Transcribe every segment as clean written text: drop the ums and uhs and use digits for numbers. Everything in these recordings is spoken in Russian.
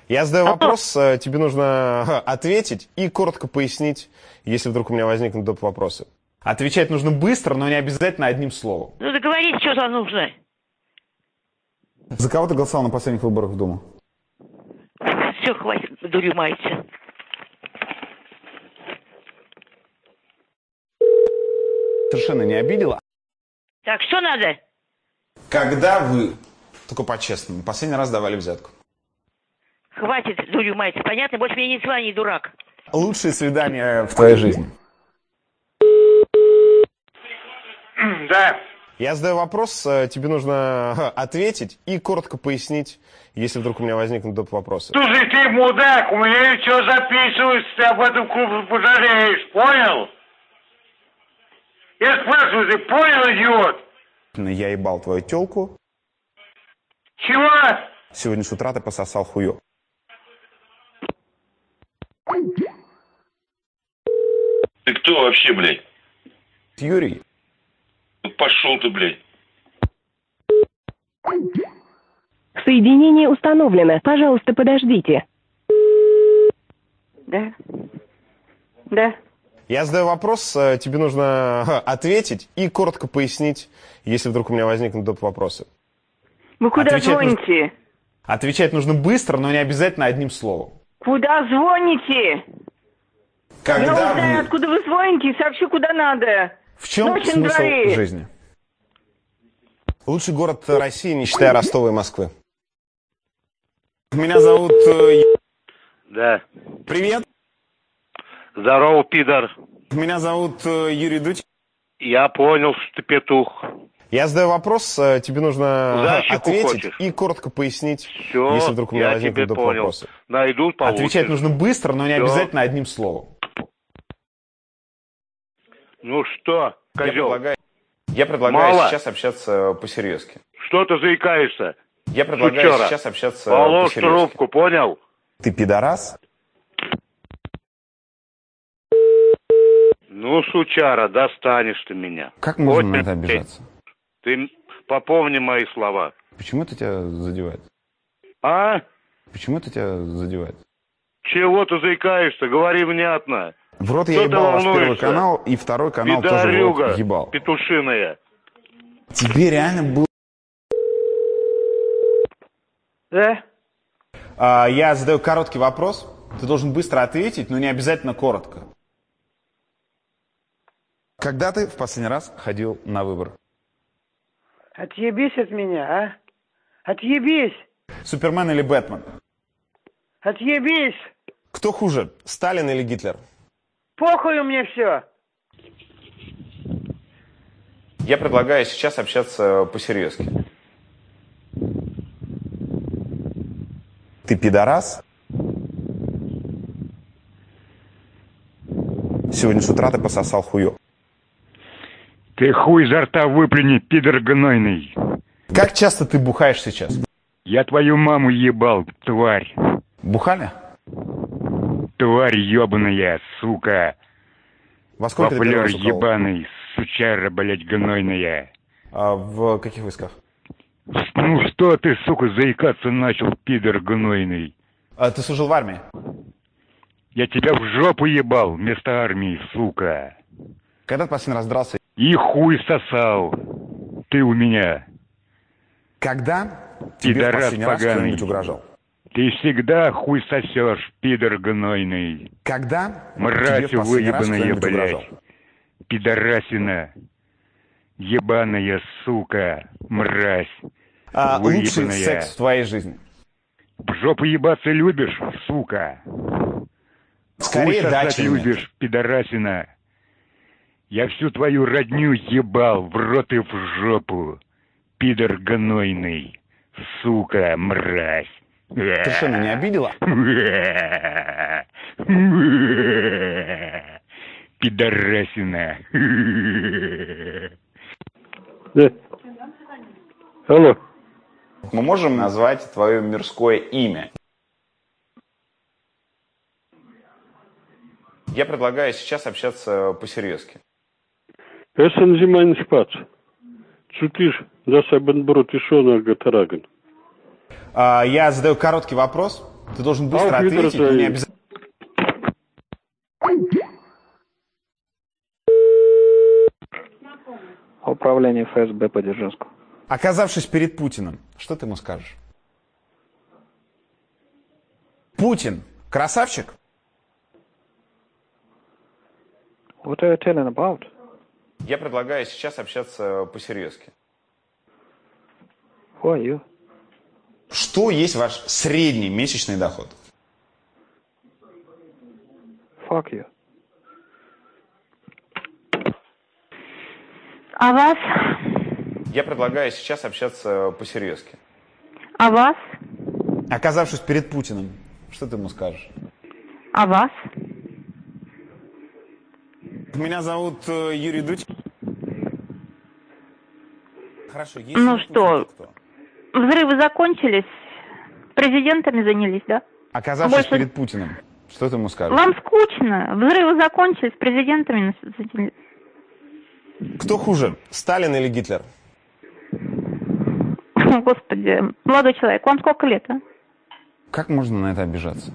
Я задаю вопрос, тебе нужно ответить и коротко пояснить, если вдруг у меня возникнут доп. Вопросы. Отвечать нужно быстро, но не обязательно одним словом. Ну договорись, что там нужно. За кого ты голосовал на последних выборах в Думу? Все, хватит, дурью мается. Совершенно не обидела. Так, что надо? Когда вы, только по-честному, последний раз давали взятку? Хватит, дурью мается. Понятно? Больше мне не звони, дурак. Лучшие свидания в твоей жизни? Да. Я задаю вопрос, тебе нужно ответить и коротко пояснить, если вдруг у меня возникнут доп. Вопросы. Слушай, ты мудак, у меня ничего записывается, ты об этом пожалеешь, понял? Я спрашиваю, ты понял, идиот? Я ебал твою тёлку. Чего? Сегодня с утра ты пососал хуё. Ты кто вообще, блядь? Юрий. Ну пошел ты, блядь. Соединение установлено. Пожалуйста, подождите. Да? Да. Я задаю вопрос, тебе нужно ответить и коротко пояснить, если вдруг у меня возникнут доп. Вопросы. Вы куда Отвечать звоните? Отвечать нужно быстро, но не обязательно одним словом. Куда звоните? Когда Я узнаю, вы... откуда вы звоните, и сообщу, куда надо. В чем Ночь на смысл дворе. жизни? Лучший город России, не считая Ростова и Москвы. Меня зовут... Да. Привет. Здорово, пидор. Меня зовут Юрий Дудь. Я понял, что ты петух. Я задаю вопрос, тебе нужно Защику ответить хочешь? и коротко пояснить, Все, если вдруг у меня я возникнут тебе доп. понял. Вопросы. Найдут, получишь. Отвечать нужно быстро, но не Всё. обязательно одним словом. Ну что, козел? Я предлагаю Мало. сейчас общаться по-серьезки. Что ты заикаешься? Я предлагаю Сучара. сейчас общаться Положь по-серьезки. трубку, понял? Ты пидорас? Ну, сучара, достанешь ты меня. Как можно Вот на это ты- обижаться? Ты попомни мои слова. Почему это тебя задевает? А? Почему это тебя задевает? Чего ты заикаешься? Говори внятно. В рот я Что ты ебал ваш первый волнуешься? канал, и второй канал тоже в Пидорюга, рот ебал. петушиная. Тебе реально было... Да? Я задаю короткий вопрос. Ты должен быстро ответить, но не обязательно коротко. Когда ты в последний раз ходил на выборы? Отъебись от меня, а? Отъебись! Супермен или Бэтмен? Отъебись! Кто хуже, Сталин или Гитлер? Похуй мне все! Я предлагаю сейчас общаться по-серьезки. Ты пидорас? Сегодня с утра ты пососал хуё. Ты хуй изо рта выплюни, пидор гнойный. Как часто ты бухаешь сейчас? Я твою маму ебал, тварь. Бухали? Тварь ебаная, сука. Во сколько ты первый Воплер раз уколол? ебаный, сучара, блядь, гнойная. А в каких войсках? Ну что ты, сука, заикаться начал, пидор гнойный? Ты служил в армии? Я тебя в жопу ебал вместо армии, сука. Когда ты последний раз дрался? И хуй сосал. Ты у меня. Когда тебе в Пидорас последний раз поганый. кто-нибудь угрожал? Ты всегда хуй сосешь, пидор гнойный. Когда тебе Мразь в последний раз выебаная, кто-нибудь угрожал? блядь. Пидорасина. Ебаная сука. Мразь. Лучший Выебаная. секс в твоей жизни? В жопу ебаться любишь, сука? Скорее Хуй да, сосать чем нет. любишь, пидорасина. Я всю твою родню ебал в рот и в жопу. Пидор гнойный. Сука, мразь. Совершенно не обидела? Пидорасина. Алло. Мы можем назвать твое мирское имя? Я предлагаю сейчас общаться по-серьезки. Essen Sie meinen Spatz. Цукиш, das haben Brot и Шона Гатараган. Я задаю короткий вопрос. Ты должен быстро ответить, но не обязательно. Управление ФСБ по Дзержинску. Оказавшись перед Путиным, что ты ему скажешь? Путин красавчик? What are you telling about? Я предлагаю сейчас общаться по-серьезки. Who are you? Что есть ваш средний месячный доход? Fuck you. А вас? Я предлагаю сейчас общаться по-серьезки. А вас? Оказавшись перед Путиным, что ты ему скажешь? А вас? Меня зовут Юрий Дудь. Хорошо, есть Ну что, взрывы закончились, президентами занялись, да? Оказавшись Больше- перед Путиным, что ты ему скажешь? Вам скучно, взрывы закончились, президентами занялись. Кто хуже, Сталин или Гитлер? Господи, молодой человек, вам сколько лет, а? Как можно на это обижаться?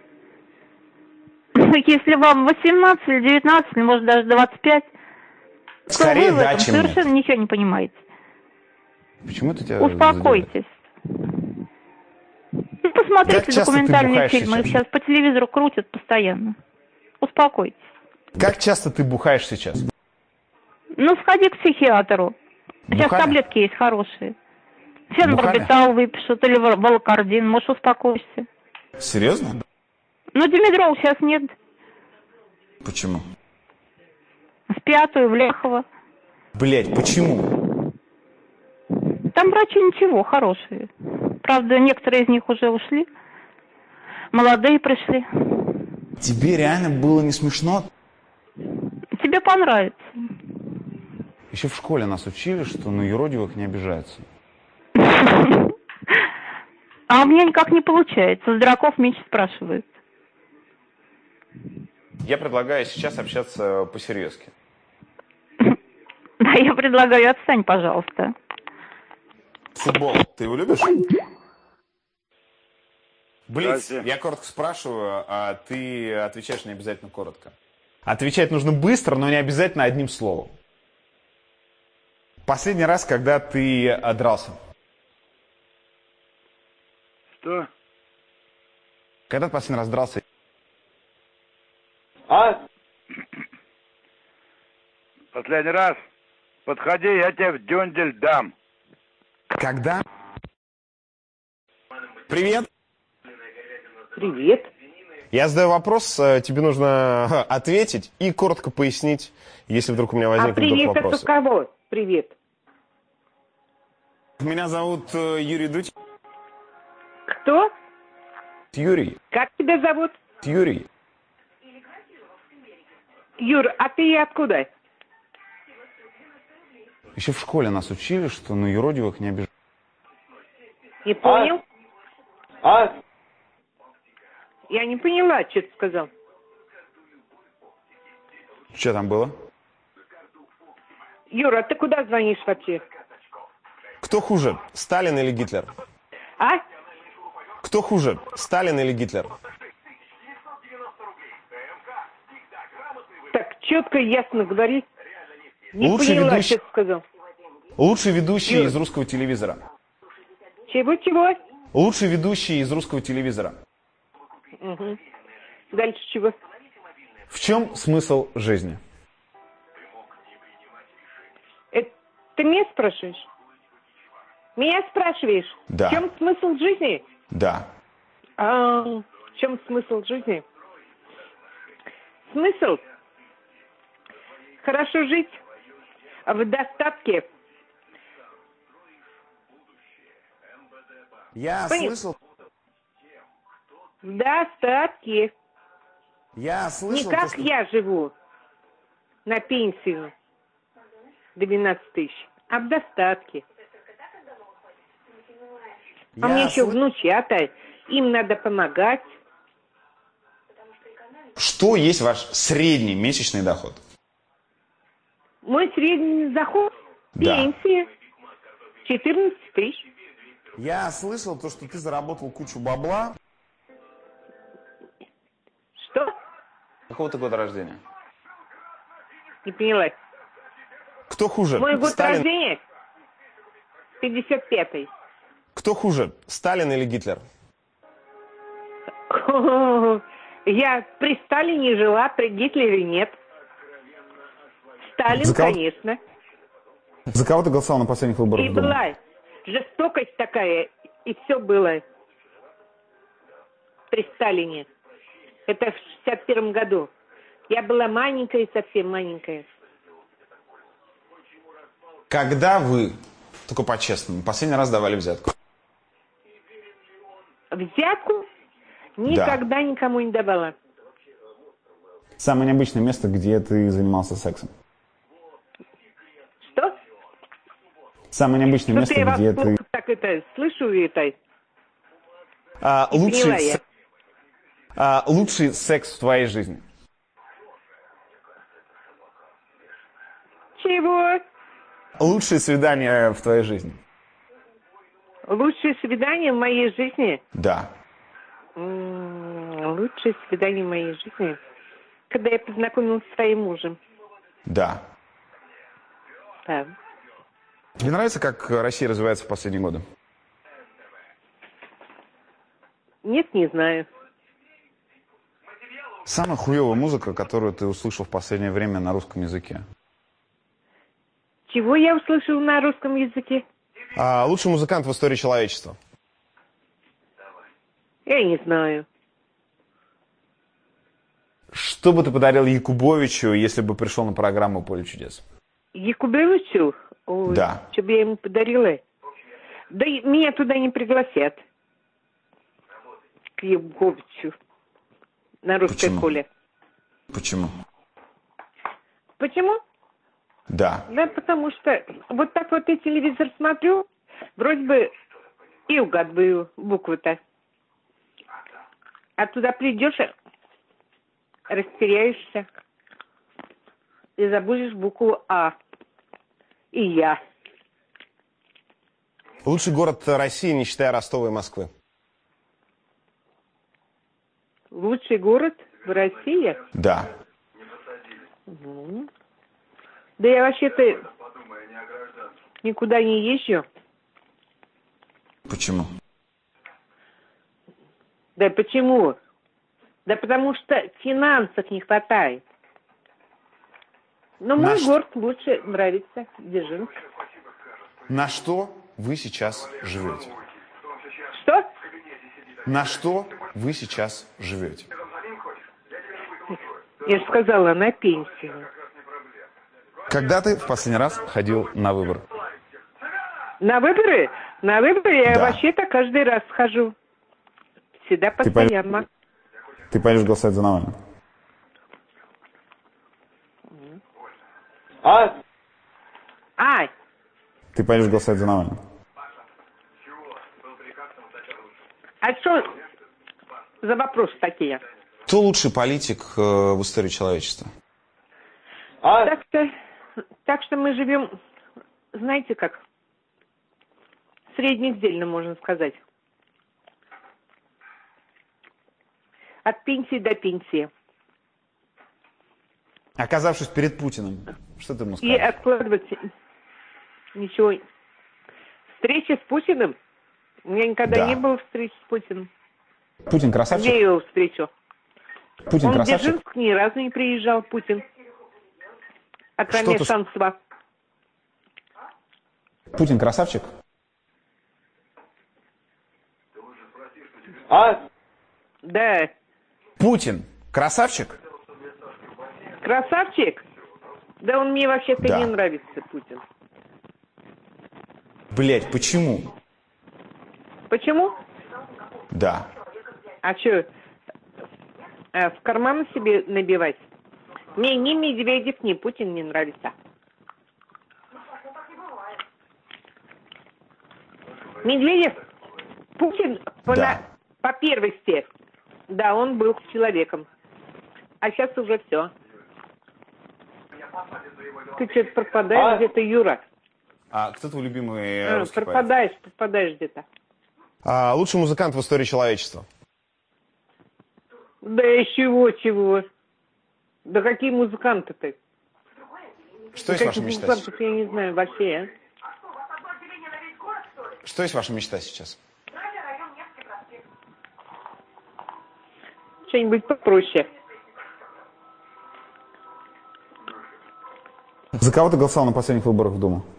Если вам 18 или 19, или может даже 25, то Скорее вы в да, этом чем нет. совершенно ничего не понимаете. Почему это тебя Успокойтесь. Ну, Как посмотрите часто ты документальные бухаешь фильмы, их сейчас? сейчас по телевизору крутят постоянно. Успокойтесь. задевает? Как часто ты бухаешь сейчас? Ну, сходи к психиатру. Сейчас Бухами? таблетки есть хорошие. Бухами? Фенбарбитал выпишут или волокардин, может, успокоишься. Серьезно? Ну, димедрол сейчас нет. Почему? В Пятую, в Ляхово. Блять, почему? Там врачи ничего, хорошие. Правда, некоторые из них уже ушли. Молодые пришли. Тебе реально было не смешно? Тебе понравится. Еще в школе нас учили, что на юродивых не обижаются. А у меня никак не получается. С дураков меньше спрашивают. Я предлагаю сейчас общаться по-серьезки. Да, я предлагаю, отстань, пожалуйста. Футбол, ты его любишь? Блиц, Здрасте. я коротко спрашиваю, а ты отвечаешь не обязательно коротко. Отвечать нужно быстро, но не обязательно одним словом. Последний раз, когда ты дрался? Что? Когда ты последний раз дрался? А? Последний раз. Подходи, я тебе в дюндель дам. Когда? Привет. Привет. Я задаю вопрос, тебе нужно ответить и коротко пояснить, если вдруг у меня А возникнут привет это вопросы. кого? Привет. Меня зовут Юрий Дудь. Кто? Юрий, Как тебя зовут? Юрий. Юр, а ты откуда? Еще в школе нас учили, что на юродивых не обижаются. Не понял? А? Я не поняла, что ты сказал. Что там было? Юра, а ты куда звонишь вообще? Кто хуже, Сталин или Гитлер? А? Кто хуже, Сталин или Гитлер? Так, четко и ясно говори. Не Лучший поняла, ведущий- что ты сказал. Лучший ведущий Юра. из русского телевизора. Чего? Лучший ведущий из русского телевизора. Угу. Дальше чего? В чем смысл жизни? Это ты меня спрашиваешь? Меня спрашиваешь? Да. В чем смысл жизни? Да. В чем смысл жизни? Смысл? Хорошо жить в достатке. Я Понял. слышал, В достатке. Не то, как что- я живу на пенсию 12 тысяч, а в достатке. А Я мне еще слы- внучата, им надо помогать. Что есть ваш средний месячный доход? Мой средний доход, Да. пенсия, 14 тысяч. Я слышал то, что ты заработал кучу бабла. Какого ты года рождения? Не поняла. Кто хуже? Мой год Сталин? рождения 55-й. Кто хуже, Сталин или Гитлер? Я при Сталине жила, при Гитлере нет. Сталин, За кого- конечно. За кого ты голосовал на последних выборах И в Думу? была жестокость такая, и все было при Сталине. Это в 61 году. Я была маленькая, совсем маленькая. Когда вы, только по-честному, последний раз давали взятку? Взятку никогда никому не давала. Самое необычное место, где ты занимался сексом? Что? Самое необычное место, Что-то я вас где ты... плохо так это слышу это. Лучший, поняла я. лучший секс в твоей жизни? Чего? Лучшее свидание в твоей жизни? Лучшее свидание в моей жизни? Да. Лучшее свидание в моей жизни? Когда я познакомилась со своим мужем. Да. Да. Тебе нравится, как Россия развивается в последние годы? Нет, не знаю. Самая хуевая музыка, которую ты услышал в последнее время на русском языке? Чего я услышала на русском языке? Лучший музыкант в истории человечества? Я не знаю. Что бы ты подарил Якубовичу, если бы пришел на программу «Поле чудес»? Якубовичу? Ой, Да. что бы я ему подарила? Да и меня туда не пригласят. К Якубовичу. На русской Почему? школе. Почему? Почему? Да. Да, потому что вот так вот я телевизор смотрю, вроде бы и угадываю буквы-то. А туда придешь, растеряешься и забудешь букву А. И я. Лучший город России, не считая Ростова и Москвы? Лучший город в России? Да. Угу. Да я вообще-то никуда не езжу. Почему? Да почему? Да потому что финансов не хватает. Но мой город лучше нравится, Дзержинск. На что вы сейчас живете? Что? На что вы сейчас живете? Я же сказала, на пенсию. Когда ты в последний раз ходил на выборы? На выборы? На выборы я Да. вообще-то каждый раз хожу. Всегда постоянно. Ты пойдешь голосовать за Навального? Ты пойдешь голосовать за Навального? А что за вопросы такие? Кто лучший политик в истории человечества? Так что мы живем, знаете как, среднедельно, можно сказать. От пенсии до пенсии. Оказавшись перед Путиным, что ты ему И скажешь? откладывать ничего. Встреча с Путиным? У меня никогда Да. не было встречи с Путиным. Путин красавчик? Где я его встречу? Путин Он в красавчик? Дзержинск ни разу не приезжал, Путин. А кроме Что-то- шанства. Путин красавчик? Да. Путин красавчик? Красавчик? Да он мне вообще-то Да. не нравится, Путин. Блять, почему? Почему? Да. А что, в карман себе набивать? Мне ни Медведев, ни Путин не нравится. Медведев, Путин Да. по первости, да, он был человеком. А сейчас уже все. Ты что-то пропадаешь где-то, Юра. А кто твой любимый русский поэт? Пропадаешь где-то. Лучший музыкант в истории человечества? Да и чего. Да какие музыканты-то? Что есть ваша мечта сейчас? Я не знаю вообще. Что есть ваша мечта сейчас? Что-нибудь попроще. За кого ты голосовал на последних выборах в Думу?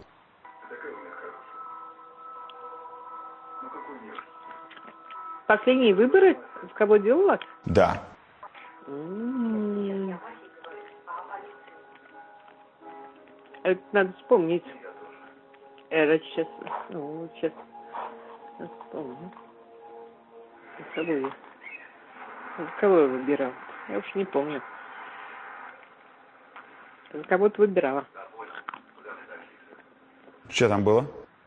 Последние выборы? В кого делала? Да. Это надо вспомнить. Это сейчас... Ну, сейчас вспомню. Кого я выбирал? Я уж не помню. За кого-то выбирала. Что там было?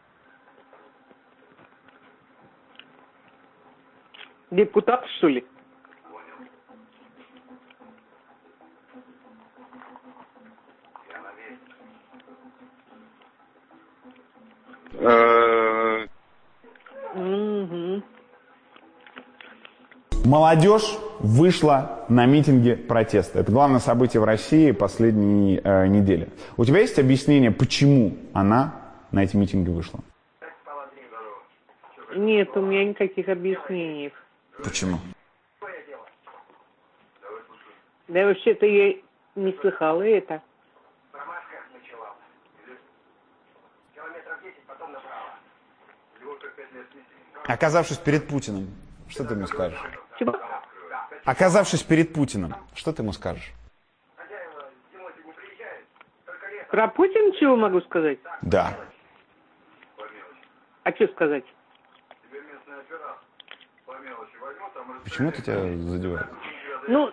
Депутат, что ли? Молодежь вышла на митинги протеста. Это главное событие в России последней недели. У тебя есть объяснение, почему она на эти митинги вышла? Нет, у меня никаких объяснений. Почему? Да вообще-то я не слыхала это. Оказавшись перед Путиным, что ты ему скажешь? Чего? Оказавшись перед Путиным, что ты ему скажешь? Про Путина чего могу сказать? Да. А что сказать? Почему это тебя задевает? Ну,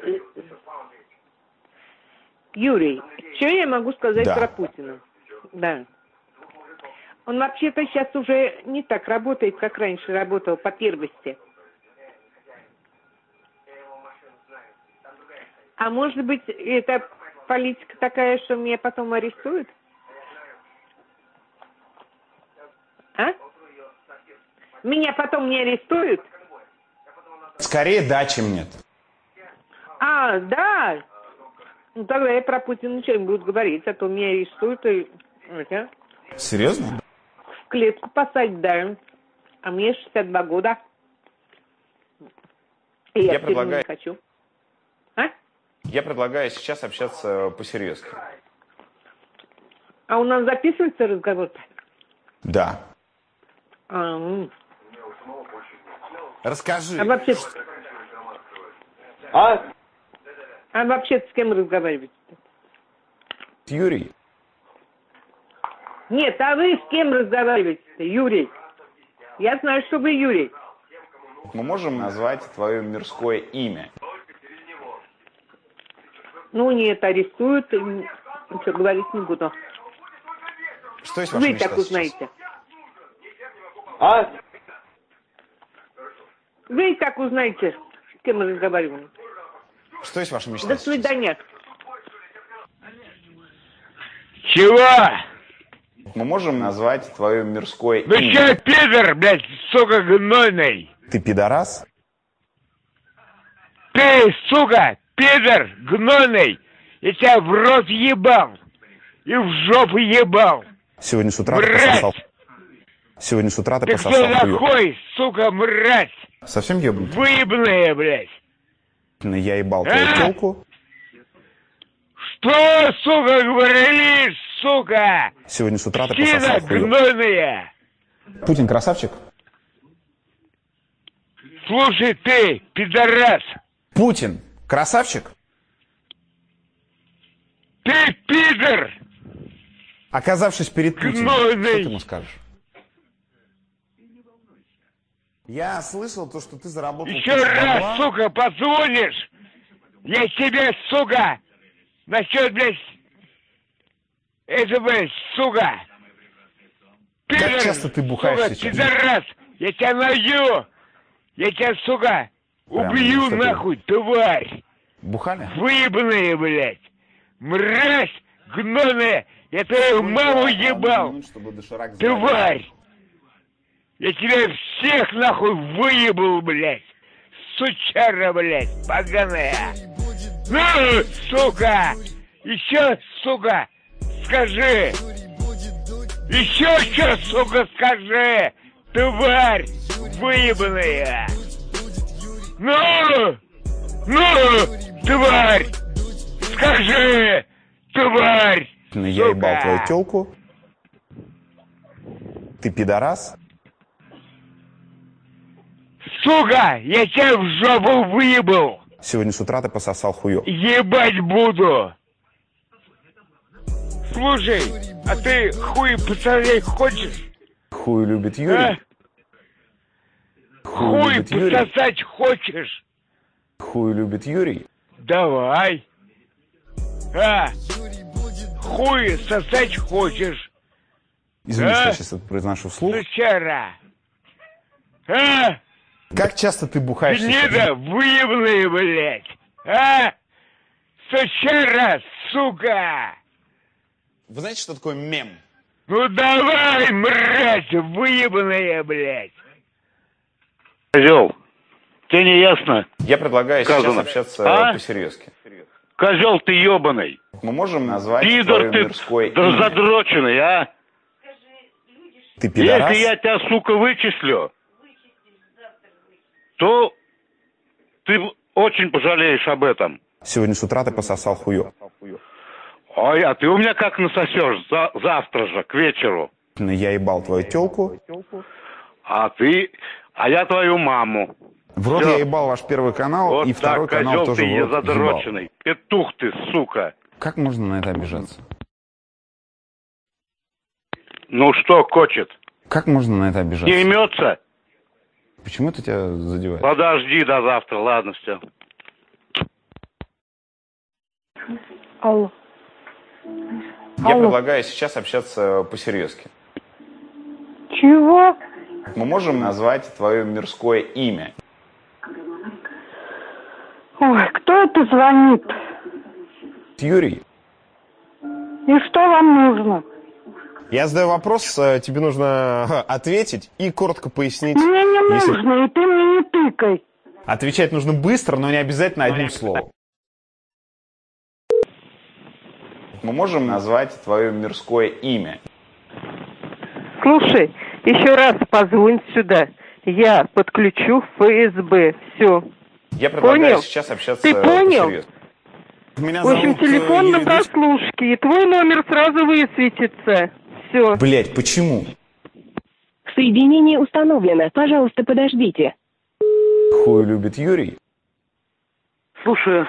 Юрий, что я могу сказать Да. про Путина? Да. Он вообще-то сейчас уже не так работает, как раньше работал по первости. А может быть, это политика такая, что меня потом арестуют? А? Меня потом не арестуют? Скорее да, чем нет. А, да. Ну, тогда я про Путина ничего не буду говорить, а то меня арестуют и... Серьезно? В клетку посадить, да. А мне 62 года. И я в тюрьму не хочу. А? Я предлагаю сейчас общаться по-серьезки. А у нас записывается разговор-то? Да. Расскажи. А вообще... А вообще с кем разговаривать? Юрий. Нет, а вы с кем разговариваете-то, Юрий? Я знаю, что вы Юрий. Мы можем назвать твое мирское имя. Ну, нет, арестуют. Ничего говорить не буду. Что есть ваша Вы мечта так сейчас? узнаете. Вы так узнаете, с кем мы разговариваем. Что есть ваша мечта До сейчас? свидания. Чего? Мы можем назвать твое мирское Ну имя? че, пидор, блядь, сука гнойный? Ты пидорас? Ты, сука, пидор гнойный! Я тебя в рот ебал! И в жопу ебал! Сегодня с утра ты Мразь! пососал. Сегодня с утра ты Ты кто пососал хуёк. такой, сука, мразь? Совсем ёбнутый? Выебная, блядь! Я ебал твою тёлку. Что, сука, говоришь, сука? Сегодня с утра ты Скина пососал хуёк. гнойная! Путин красавчик? Слушай ты, пидорас! Путин красавчик? Ты пидор! Оказавшись перед Путиным, Гнойный! что ты ему скажешь? Я слышал то, что ты заработал... Еще раз, сука, позвонишь, я тебе, сука, насчет, блядь, это, блядь, сука, пидор, Как часто ты бухаешь сука, сейчас? пидорас, я тебя найду, я тебя, сука, Прям, убью, что ты? нахуй, тварь, Бухали? выебанная, блядь, мразь, гнойная, я твою маму ебал, тварь. Я тебя всех нахуй выебал, блядь! Сучара, блядь, поганая! Ну, сука! Еще, сука, скажи! Еще что, сука, скажи! Тварь выебанная! Ну, тварь! Скажи, тварь! Я ебал твою тёлку. Ты пидорас. Сука, я тебя в жопу выебал! Сегодня с утра ты пососал хуё. Ебать буду! Слушай, а ты хуй пососать хочешь? Хуй любит Юрий. Хуй любит Юрий. пососать хочешь? Хуй любит Юрий. Давай. Хуй сосать хочешь? Извини, что я сейчас это произношу вслух. Сучара. Как часто ты бухаешь? Гнида выебанная, блядь. Сучара, сука. Вы знаете, что такое мем? Ну давай, мразь, выебанная, блядь. Козел, тебе не ясно? Я предлагаю сейчас общаться по-серьезки. Козел ты ебаный. Мы можем назвать Пидор твое ты мирское имя. задроченный, а? Ты пидорас? Если я тебя, сука, вычислю, то ты очень пожалеешь об этом. Сегодня с утра ты пососал хуё. Ой, а ты у меня как насосешь завтра же, к вечеру? Я ебал твою тёлку. А я твою маму. В рот Всё. я ебал ваш первый канал, Вот и так, второй канал козел тоже ты в рот задроченный. ебал. Петух ты, сука. Как можно на это обижаться? Ну что, кочет? Как можно на это обижаться? Не имется? Почему это тебя задевает? Подожди до завтра, ладно, все. Алло. Я предлагаю сейчас общаться по-серьезки. Чего? Мы можем назвать твое мирское имя. Ой, кто это звонит? Юрий. И что вам нужно? Я задаю вопрос, тебе нужно ответить и коротко пояснить. Мне не если- нужно, и ты мне не тыкай. Отвечать нужно быстро, но не обязательно одним словом. Мы можем назвать твое мирское имя. Слушай, еще раз позвонь сюда. Я подключу ФСБ. Все. Я предлагаю Понял? сейчас общаться Ты понял? по-серьезки. Меня В общем, зовут, телефон Юрий на Дудь. прослушке, и твой номер сразу высветится. Все. Блять, почему? Соединение установлено. Пожалуйста, подождите. Хуй любит Юрий. Слушаю.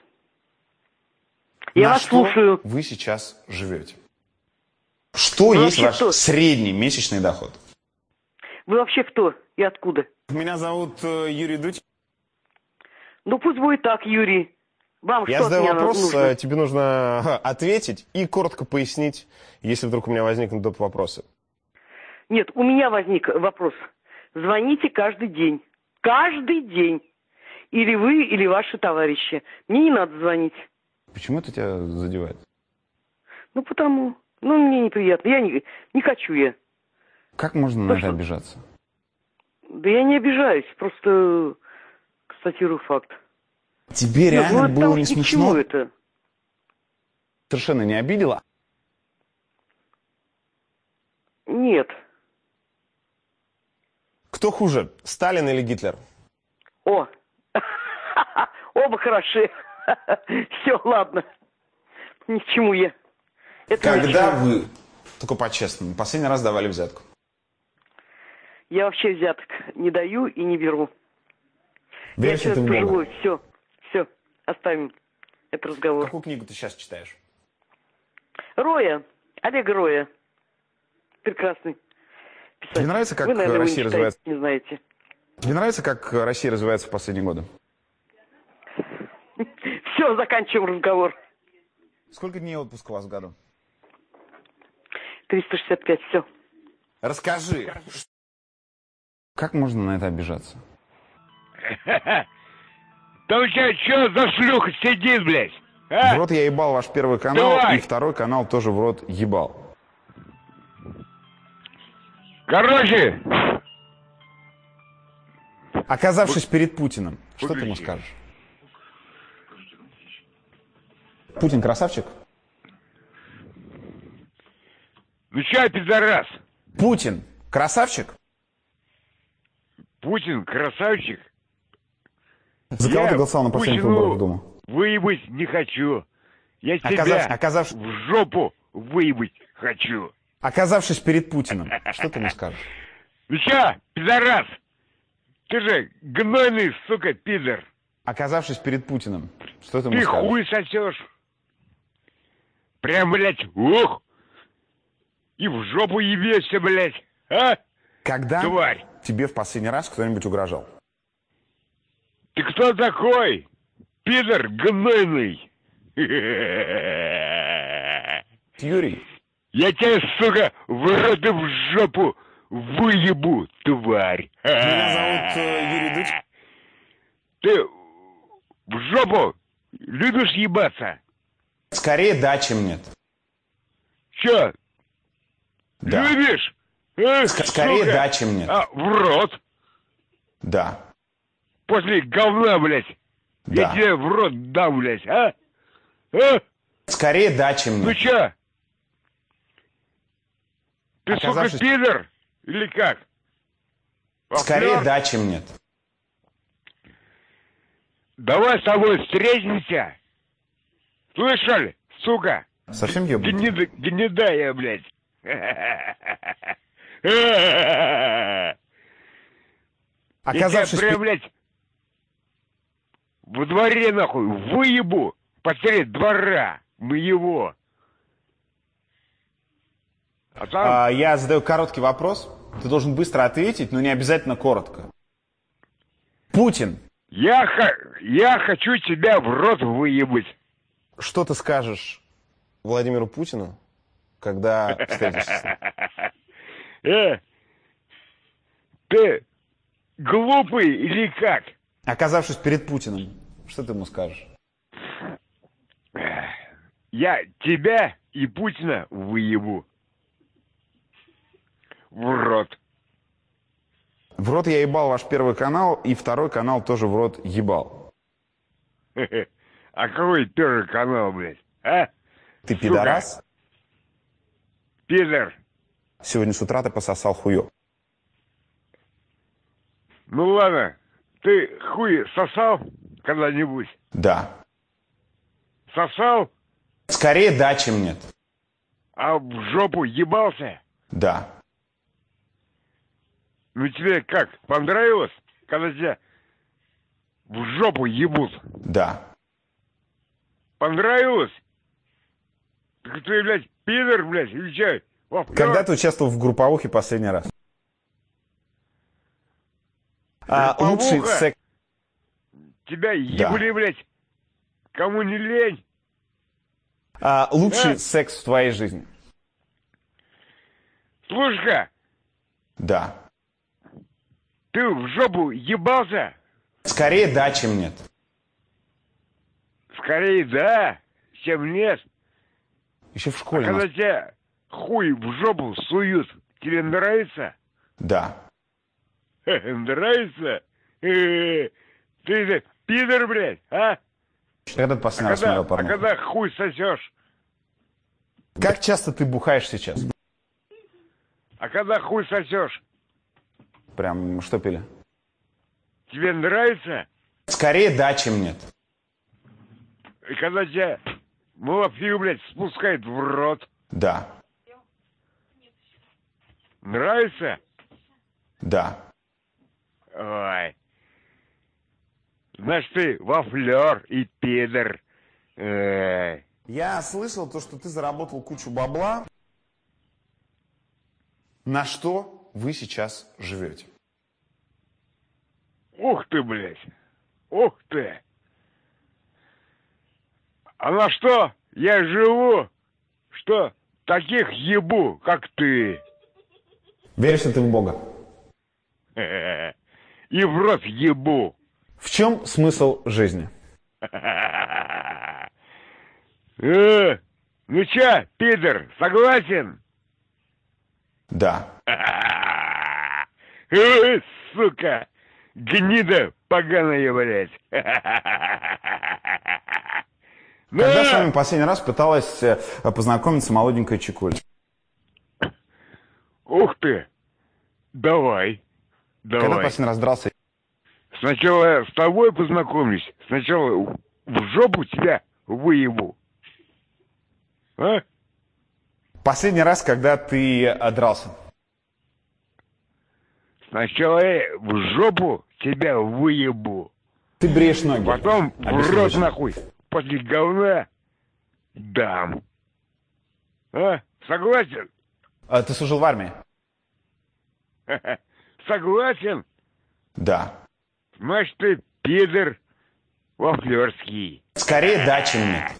На Я вас что слушаю. вы сейчас живете? Что Вы есть вообще ваш кто? средний месячный доход? Вы вообще кто и откуда? Меня зовут Юрий Дудь. Ну пусть будет так, Юрий. Вам Я что от задаю меня вопрос, нужно? тебе нужно ответить и коротко пояснить, если вдруг у меня возникнут доп. Вопросы. Нет, у меня возник вопрос. Звоните каждый день. Каждый день. Или вы, или ваши товарищи. Мне не надо звонить. Почему это тебя задевает? Ну, потому. Ну, мне неприятно. Я не хочу я. Как можно на это обижаться? Да я не обижаюсь. Просто констатирую факт. Тебе Нет, реально это было уж не ни к чему смешно? это? Совершенно не обидела? Нет. Кто хуже, Сталин или Гитлер? О! Оба хороши. Все, ладно. Ни к чему я. Это ни к Когда чему. вы, только по-честному, последний раз давали взятку? Я вообще взяток не даю и не беру. Я Веришь ли ты человек в Бога? пожилой. Все, оставим этот разговор. Какую книгу ты сейчас читаешь? Роя, Олега Роя. Прекрасный писатель. Тебе нравится, как Вы, наверное, его не Россия читаете, развивается? не знаете. Тебе нравится, как Россия развивается в последние годы? Все, заканчиваем разговор. Сколько дней отпуска у вас в году? 365, все. Расскажи. Как можно на это обижаться? Да у тебя что за шлюха сидит, блядь? В рот я ебал ваш первый канал, Давай. и второй канал тоже в рот ебал. Короче, Оказавшись перед Путиным, что ты ему скажешь? Путин красавчик? Ну чё, пидорас? Путин красавчик? Путин красавчик? За кого ты голосовал на последних выборах в Думу? Выебать не хочу. Я тебя в жопу выебать хочу. Оказавшись перед Путиным, что ты ему скажешь? Ну чё, пидорас? Ты же гнойный, сука, пидор. Оказавшись перед Путиным, что ты ему Ты скажешь? хуй сосешь. Прям, блядь, ух! И в жопу ебешься, блядь, а? Когда тварь тебе в последний раз кто-нибудь угрожал? Ты кто такой? Пидор гнойный. Юрий. Я тебя, сука, в рот и в жопу выебу, тварь. Меня зовут Юрий Дудь. Ты в жопу любишь ебаться? Скорее да, чем нет. Чё? Да. Любишь? Скорее сука. да, чем нет. А, в рот? Да. После говна, блядь. Да. Я тебе в рот дам, блядь, а? А? Скорее да, чем нет. Ну чё? Ты, Оказавшись- сука, пидор? Или как? Скорее Вафлёр? да, чем нет. Давай с тобой встретимся. Слышали, сука? Совсем ёбнутый? Гнеда я, блядь. Оказавшись... Я тебя прям, блядь, во дворе, нахуй, выебу посреди двора моего. А там... Я задаю короткий вопрос. Ты должен быстро ответить, но не обязательно коротко. Путин. Я хочу тебя в рот выебать. Что ты скажешь Владимиру Путину, когда встретишься с ним? Ты глупый или как? Оказавшись перед Путиным, что ты ему скажешь? Я тебя и Путина выебу. В рот. В рот я ебал ваш первый канал, и второй канал тоже в рот ебал. А какой первый канал, блядь? А? Ты Сука. пидорас? Пидор. Сегодня с утра ты пососал хуё. Ну ладно, ты хуй сосал когда-нибудь? Да. Сосал? Скорее да, чем нет. А в жопу ебался? Да. Ну тебе как, понравилось, когда тебя в жопу ебут? Да. Понравилось? Так ты, блядь, пидор, блядь, или чё? Вафлёр? Когда ты участвовал в групповухе последний раз? Лучший Групповуха? секс... Тебя ебли, блядь, кому не лень. Лучший секс в твоей жизни? Слушай-ка, Да. ты в жопу ебался? Скорее да, чем нет. Скорее да, чем нет. Еще в школе. Когда тебя хуй в жопу суют, тебе нравится? Да. Нравится? Ты пидор, блядь, а? Когда ты последний раз смотрел порно? когда хуй сосешь? Как часто ты бухаешь сейчас? А когда хуй сосешь? Прям что пили? Тебе нравится? Скорее да, чем нет. И когда тебя малафью, блядь, спускает в рот? Да. Нравится? Да. Ой. Значит, ты вафлер и пидор. Я слышал то, что ты заработал кучу бабла. На что вы сейчас живете? Ух ты, блядь. Ух ты. А на что я живу, что таких ебу, как ты? Веришь ли ты в Бога? И в рот ебу. В чем смысл жизни? Ну чё, пидор, согласен? Да. Сука, гнида поганая, блядь. Когда с вами последний раз пыталась познакомиться молоденькая Чикуль? Ух ты! Давай. Когда последний раз дрался? Сначала с тобой познакомлюсь. Сначала в жопу тебя выебу. А? Последний раз, когда ты дрался? Сначала я в жопу тебя выебу. Ты бреешь ноги. Потом в рот нахуй. После говна дам. А? Согласен? Ты служил в армии? Согласен? Да. Значит, ты пидор вафлерский. Скорее да, чем нет.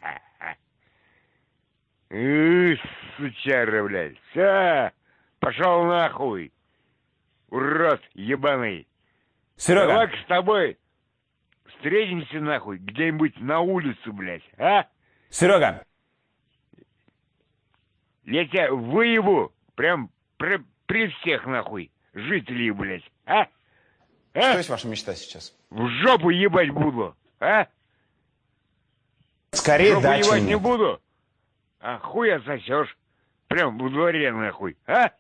Сучара, блядь. Все, пошел нахуй. Урод ебаный. Серега. Давай с тобой встретимся нахуй где-нибудь на улице, блядь, а? Серега. Я тебя выебу прям при всех нахуй жителей, блядь, а? Что есть ваша мечта сейчас? В жопу ебать буду, а? Скорее жопу да, ебать чем не нет. буду. А хуй отсосешь. Прям в дворе нахуй, а?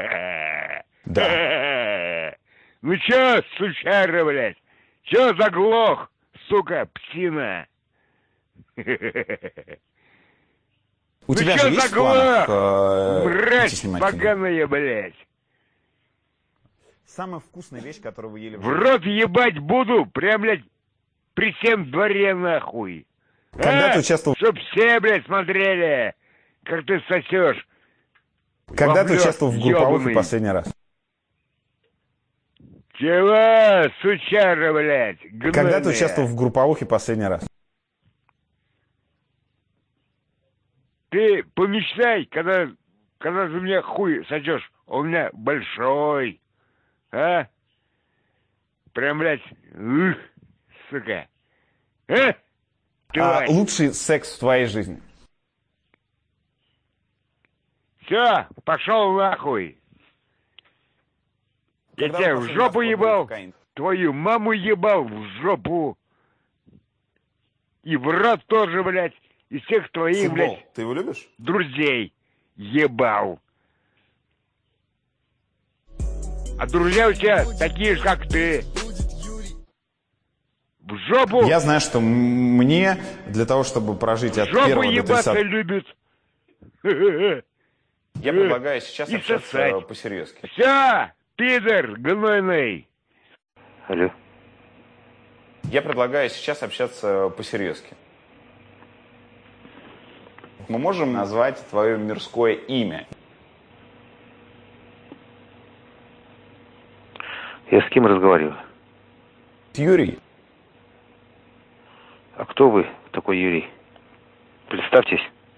Да. Ну чё, сучара, блядь? Чё заглох, сука, псина? У тебя чё же есть в заглох? планах Мразь поганая, блядь. Самая вкусная вещь, которую вы ели в рот ебать буду, прям, блядь, при всем дворе нахуй. Когда ты участвовал... Чтоб все, блядь, смотрели, как ты сосешь. Когда ты участвовал в групповых последний раз? Чего, сучара, блядь, гнойная. Когда ты участвовал в групповухе последний раз? Ты помечтай, когда ты мне хуй сосешь, у меня большой, а? Прям, блядь, сука. Лучший секс в твоей жизни? Все, пошел нахуй. Я тебя в жопу ебал, твою маму ебал в жопу. И в рот тоже, блядь, и всех твоих, Футбол. блядь, Ты его любишь? друзей ебал. А друзья у тебя такие же, как ты. В жопу. Я знаю, что мне для того, чтобы прожить от жопу 1 до ебаться 30... любит. Я предлагаю сейчас И общаться сосать. по-серьезки. Все, пидор гнойный. Алло. Я предлагаю сейчас общаться по-серьезки. Мы можем назвать твое мирское имя. Я с кем разговариваю? Юрий. А кто вы такой, Юрий? Представьтесь.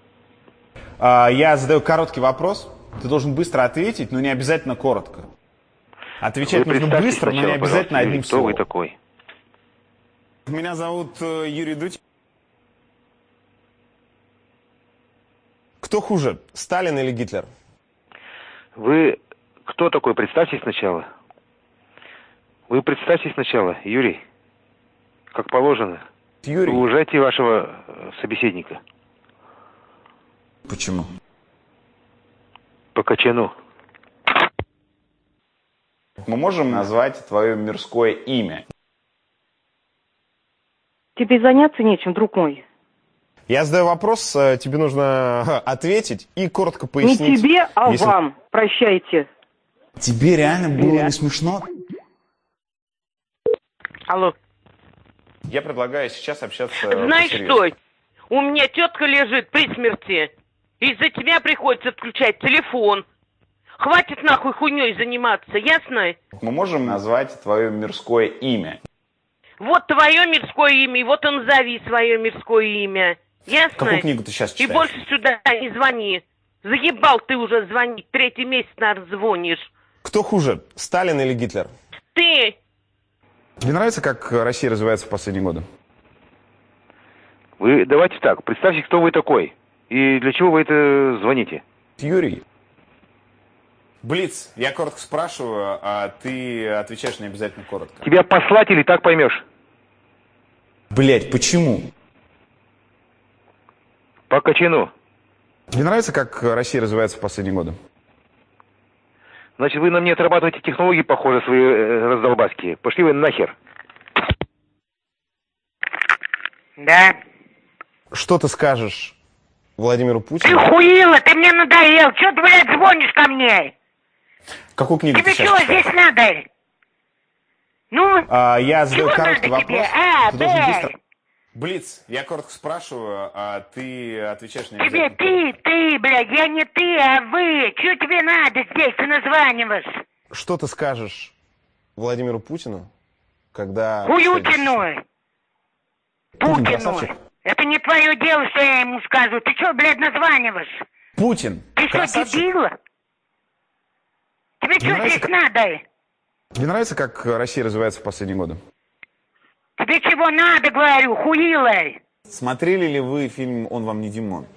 Я задаю короткий вопрос. Ты должен быстро ответить, но не обязательно коротко. Отвечать Вы нужно представьтесь быстро, но не сначала, обязательно пожалуйста, одним Юрий, кто словом. вы такой? Меня зовут Юрий Дудь. Кто хуже, Сталин или Гитлер? Вы кто такой? Представьтесь сначала. Вы представьтесь сначала, Юрий. Как положено. Юрий. Вы уважайте вашего собеседника. Почему? По качану. Мы можем назвать твое мирское имя. Тебе заняться нечем, друг мой. Я задаю вопрос, тебе нужно ответить и коротко пояснить. Не тебе, а если- вам. Прощайте. Тебе реально было не смешно? Алло. Я предлагаю сейчас общаться Знаешь по-серьезки. что? У меня тетка лежит при смерти. Из-за тебя приходится отключать телефон. Хватит нахуй хуйней заниматься, ясно? Мы можем назвать твое мирское имя. Вот твое мирское имя, и вот и назови свое мирское имя. Ясно? Какую книгу ты сейчас И читаешь? больше сюда не звони. Заебал ты уже звонить, 3-й месяц, наверное, звонишь. Кто хуже, Сталин или Гитлер? Ты! Тебе нравится, как Россия развивается в последние годы? Вы давайте так, представьте, кто вы такой. И для чего вы это звоните? Юрий. Блиц, я коротко спрашиваю, а ты отвечаешь не обязательно коротко. Тебя послать или так поймешь? Блять, почему? По кочану. Тебе нравится, как Россия развивается в последние годы? Значит, вы на мне отрабатываете технологии, похоже, свои раздолбаские. Пошли вы нахер. Да. Что ты скажешь Владимиру Ты Путину? хуила, ты мне надоел. Чё ты, блядь, звонишь ко мне? Какую книгу Тебе ты чего сейчас читаешь? здесь надо? Ну, Я задаю чего короткий надо тебе? вопрос. Ты должен Б. быстро... Блиц, я коротко спрашиваю, а ты отвечаешь на Тебе ты, блядь, я не ты, а вы. Чё тебе надо здесь? Ты названиваешь. Что ты скажешь Владимиру Путину, когда... Хуютину. Путин Путину. красавчик? Это не твое дело, что я ему скажу. Ты чё, блядь, названиваешь? Путин Ты что, красавчик? дебил? Тебе что нравится, здесь надо? Тебе нравится, как Россия развивается в последние годы? Тебе чего надо, говорю, хуила? Смотрели ли вы фильм «Он вам не Димон»?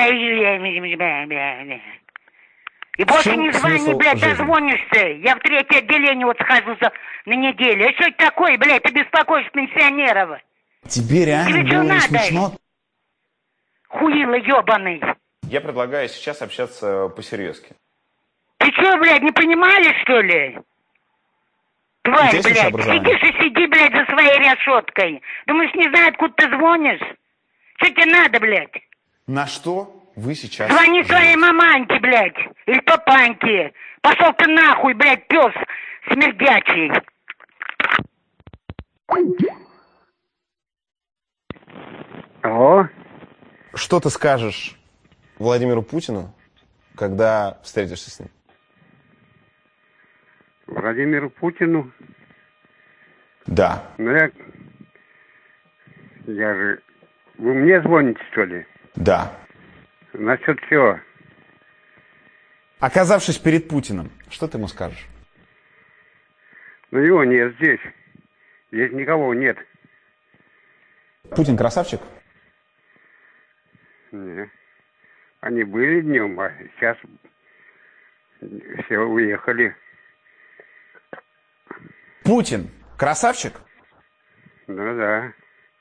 И больше чем не звони, смысл блядь, жизни? дозвонишься. Я в 3-е отделение вот схожу на неделю. А что это такое, блядь, ты беспокоишь пенсионеров? Тебе реально Тебе что было не надо? смешно? Хуила ебаный. Я предлагаю сейчас общаться по-серьезки. Ты что, блядь, не понимали, что ли? Тварь, Здесь блядь, образование. сидишь и сиди, блядь, за своей решеткой. Думаешь, не знаю, откуда ты звонишь? Что тебе надо, блядь? На что вы сейчас... Звони живете? своей маманьке, блядь, или папаньке. Пошел ты нахуй, блядь, пес смердячий. Алло? Что ты скажешь Владимиру Путину, когда встретишься с ним? Владимиру Путину? Да. Ну, я же... Вы мне звоните, что ли? Да. Насчет чего? Оказавшись перед Путиным, что ты ему скажешь? Ну, его нет здесь. Здесь никого нет. Путин красавчик? Не. Они были днем, а сейчас все уехали. Путин красавчик? Ну да.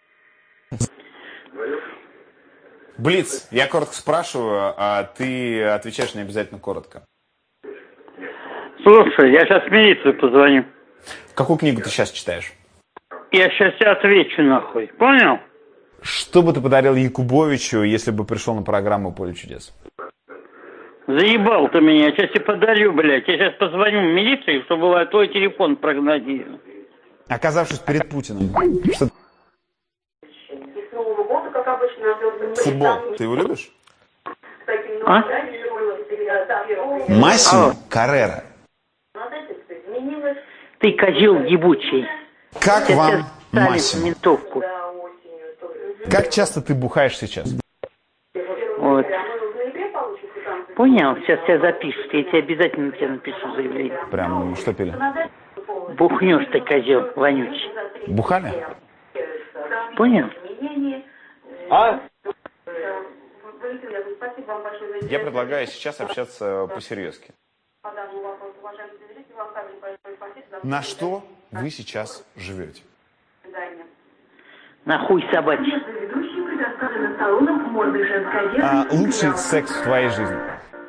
Блиц, я коротко спрашиваю, а ты отвечаешь не обязательно коротко. Слушай, я сейчас в милицию позвоню. Какую книгу ты сейчас читаешь? Я сейчас тебе отвечу нахуй. Понял? Что бы ты подарил Якубовичу, если бы пришел на программу «Поле чудес»? Заебал ты меня. Я сейчас тебе подарю, блядь. Я сейчас позвоню в милицию, чтобы твой телефон прогнозировал. Оказавшись перед Путиным, что... Футбол, ты его любишь? А? Массимо Каррера. Ты козел ебучий. Как Сейчас вам тебя ставим в Массимо? ментовку. Как часто ты бухаешь сейчас? Вот. Понял? Сейчас тебя запишут. Я тебе обязательно тебе напишу заявление. Прям что пили? Бухнешь ты, козел вонючий. Бухали? Понял? А? Я предлагаю сейчас общаться по-серьезки. На что вы сейчас живете? Нахуй собачий. Лучший секс в твоей жизни?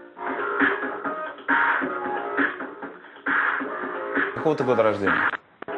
Какого ты года рождения?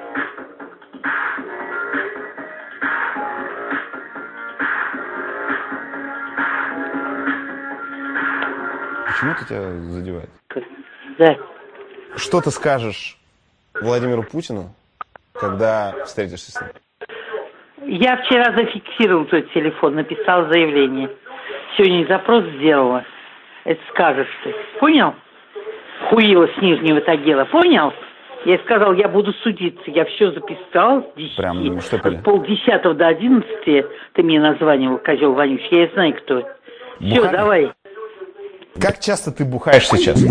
Почему это тебя задевает? Да. Что ты скажешь Владимиру Путину, когда встретишься с ним? Я вчера зафиксировал твой телефон, написал заявление. Сегодня запрос сделала. Это скажешь ты. Понял? Хуила с нижнего Тагила. Понял? Я сказал, я буду судиться. Я все записал с 10. Прям что пили? От 9:30 до 11 ты мне названивал, козел вонючий. Я знаю, кто. Все, Бухали? давай. Как часто ты бухаешь сейчас?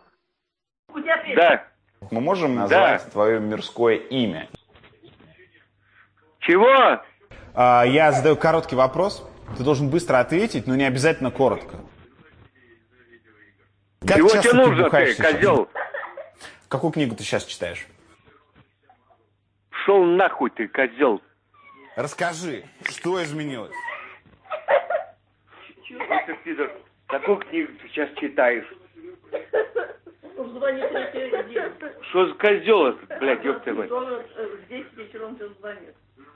Да. Мы можем назвать твое мирское имя? Чего? Я задаю короткий вопрос. Ты должен быстро ответить, но не обязательно коротко. Как Чего часто тебе ты нужно, бухаешь ты, сейчас? козел? Какую книгу ты сейчас читаешь? Шел нахуй ты, козел. Расскажи, что изменилось? ты, пидор? Такую книгу ты сейчас читаешь? Он звонит третий день. Что за козел этот, блядь, ёб ты мать? В 10 вечера он тебе звонит.